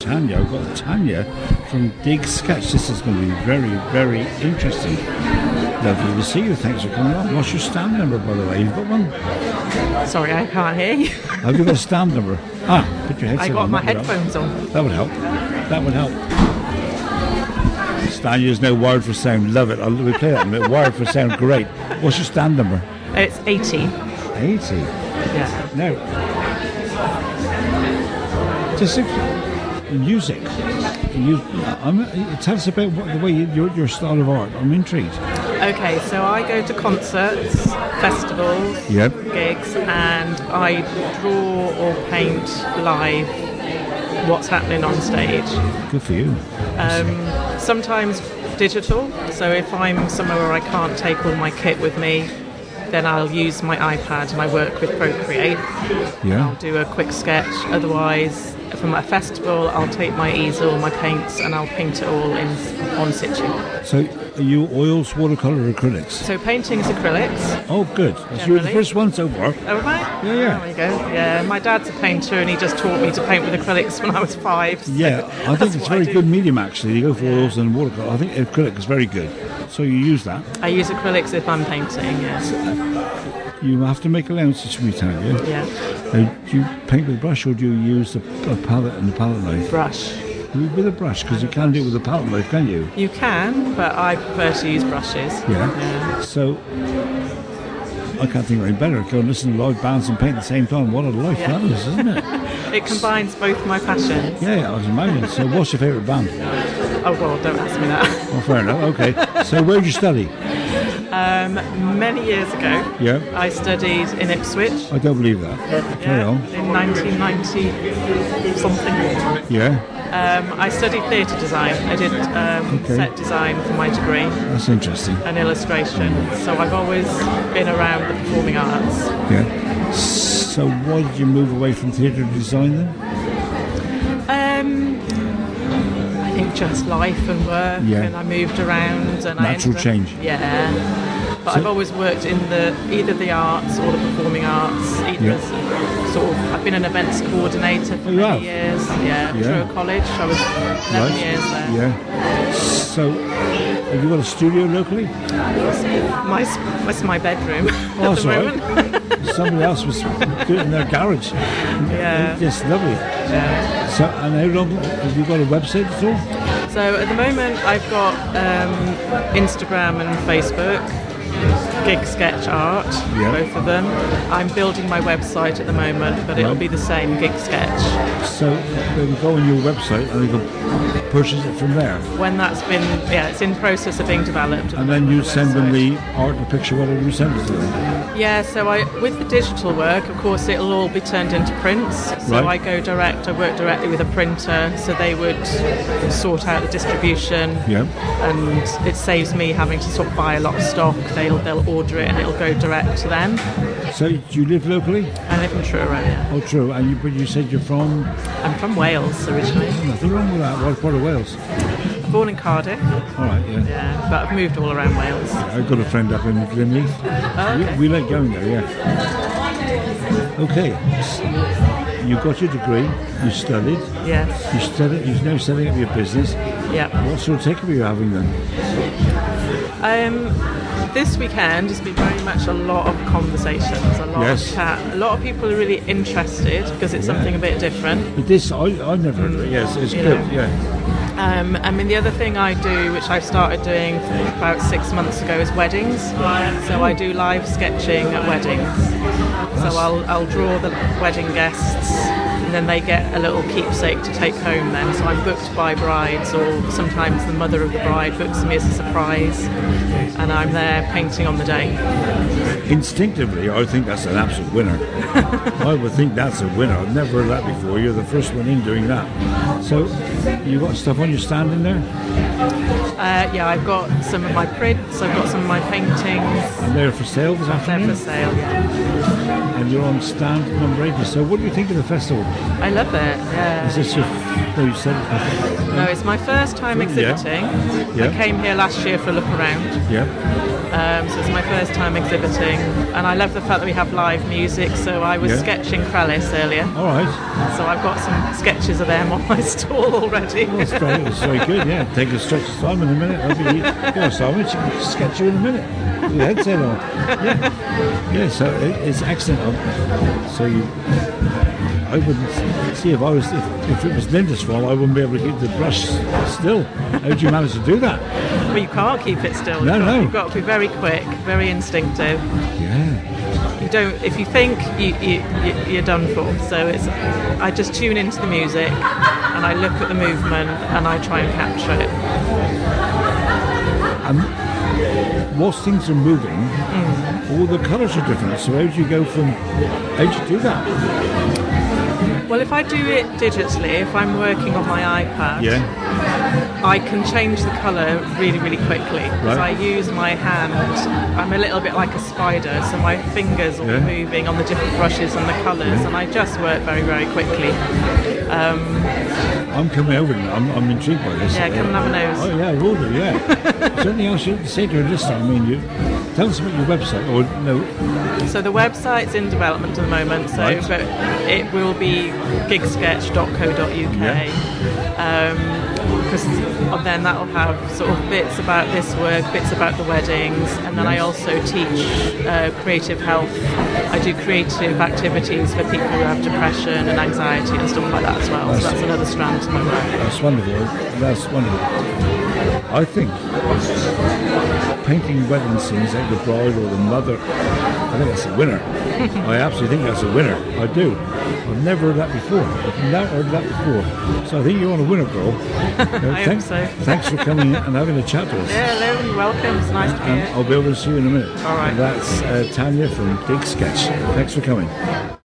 Tanya. I've got Tanya from Dig Sketch. This is going to be very, very interesting. Lovely to see you. Thanks for coming on. What's your stand number, by the way? You've got one? Sorry, I can't hear you. Have you got a stand number? Put your headset on. I got my headphones on. That would help. That would help. Stan, there's no wired for sound. Love it. We play that in a minute. Wired for sound. Great. What's your stand number? It's 80. 80. Yeah. Now, just music. Tell us about the way your style of art. I'm intrigued. Okay, so I go to concerts, festivals, gigs, and I draw or paint live what's happening on stage. Good for you. Sometimes digital, so if I'm somewhere where I can't take all my kit with me, then I'll use my iPad and I work with Procreate. Yeah. I'll do a quick sketch. Otherwise, from a festival, I'll take my easel, my paints, and I'll paint it all on situ. So, are you oils, watercolour, or acrylics? So painting is acrylics. Oh, good. So you're the first one so far. Oh, am I? Yeah. There we go. Yeah, my dad's a painter, and he just taught me to paint with acrylics when I was 5. So yeah, I think it's a very good medium, actually. You go for oils and watercolour. I think acrylic is very good. So you use that? I use acrylics if I'm painting, yes. You have to make allowances for me, Tanya. Yeah. Do you paint with a brush or do you use a palette and a palette knife? Brush. With a brush, because you can't do it with a palette knife, can you? You can, but I prefer to use brushes. Yeah. So, I can't think of any better. Go and listen to live bands and paint at the same time. What a life that is, isn't it? It combines both my passions. Yeah, I was imagining. So, what's your favourite band? Oh, well, don't ask me that. Oh, fair enough. Okay. So, where did you study? Many years ago, I studied in Ipswich. I don't believe that. Carry on. In 1990 something. Yeah. I studied theatre design. I did set design for my degree. That's interesting. And illustration. So I've always been around the performing arts. Yeah. So why did you move away from theatre design then? I think just life and work, and I moved around. And natural change. Yeah. But I've always worked in either the arts or the performing arts. I've been an events coordinator for many years. Yeah. Through a college. I was 11 years there. Yeah. So, have you got a studio locally? It's my bedroom Oh, at the moment. Somebody else was doing it in their garage. Yeah. Yes, lovely. Yeah. So, and how long have you got a website at all? So at the moment I've got Instagram and Facebook, Gig Sketch Art, both of them. I'm building my website at the moment, but it'll be the same, Gig Sketch. So they will go on your website and they can purchase it from there? When that's been, it's in process of being developed. And then you send them the art, the picture, whatever you send it to them? Yeah, so with the digital work, of course, it'll all be turned into prints. So I work directly with a printer, so they would sort out the distribution. Yeah. And it saves me having to sort of buy a lot of stock. They'll order it and it'll go direct to them. So do you live locally? I live in Truro, yeah. Oh, Truro. And but you said you're from? I'm from Wales originally. Nothing wrong with that. What part of Wales? Born in Cardiff. All right, yeah. Yeah, but I've moved all around Wales. I've got a friend up in Glenleith. Oh, okay. We like going there, yeah. Okay. You got your degree, you studied. Yes. You're now setting up your business. Yeah. What sort of takeaway are you having then? This weekend has been very much a lot of conversations, a lot of chat. A lot of people are really interested because it's something a bit different. But this, I've never heard of it. Yes, it's good. Yeah. I mean, the other thing I do, which I started doing about 6 months ago, is weddings. So I do live sketching at weddings. So I'll draw the wedding guests, and then they get a little keepsake to take home then. So I'm booked by brides, or sometimes the mother of the bride books me as a surprise, and I'm there painting on the day. Instinctively, I think that's an absolute winner. I would think that's a winner. I've never heard that before. You're the first one in doing that. So, you got stuff on your stand in there? I've got some of my prints, I've got some of my paintings. And they're for sale this afternoon? They're for sale, yeah. And and you're on stand number 80. So what do you think of the festival? I love it. Yeah. Is this your... No, you said... No, it's my first time exhibiting. Yeah. I came here last year for a look around. Yeah. So it's my first time exhibiting, and I love the fact that we have live music. So I was sketching Krellis earlier. All right. So I've got some sketches of them on my stall already. Well, that's great. It's very good, yeah. Take a stretch of time in a minute. Go, Simon, she can sketch you in a minute. With your headset on. Yeah, so it's excellent. So I wouldn't see if it was Linda's fault, I wouldn't be able to keep the brush still. How do you manage to do that? Well, you can't keep it still. No. You've got to be very quick, very instinctive. Yeah. You don't. If you think, you're done for. So I just tune into the music, and I look at the movement, and I try and capture it. And whilst things are moving, all the colours are different. So how do you do that? Well, if I do it digitally, if I'm working on my iPad, I can change the colour really, really quickly because I use my hand. I'm a little bit like a spider, so my fingers are moving on the different brushes and the colours, and I just work very, very quickly. I'm coming over now. I'm intrigued by this. Yeah, come and have a nose. Oh, yeah, I will do, yeah. Is there anything else you have to say to her this time? I mean, tell us about your website. Or no. So the website's in development at the moment, but it will be gigsketch.co.uk. Because then that'll have sort of bits about this work, bits about the weddings, and then I also teach creative health. I do creative activities for people who have depression and anxiety and stuff like that as well. So that's another strand to my work. That's wonderful. That's wonderful. I think painting wedding scenes like the bride or the mother, I think that's a winner. I absolutely think that's a winner. I do. I've never heard that before. So I think you're on a winner, girl. I hope so. Thanks for coming and having a chat to us. Yeah, hello, you're welcome. It's nice to be here. I'll be able to see you in a minute. All right. And that's Tanya from Gig Sketch. Thanks for coming.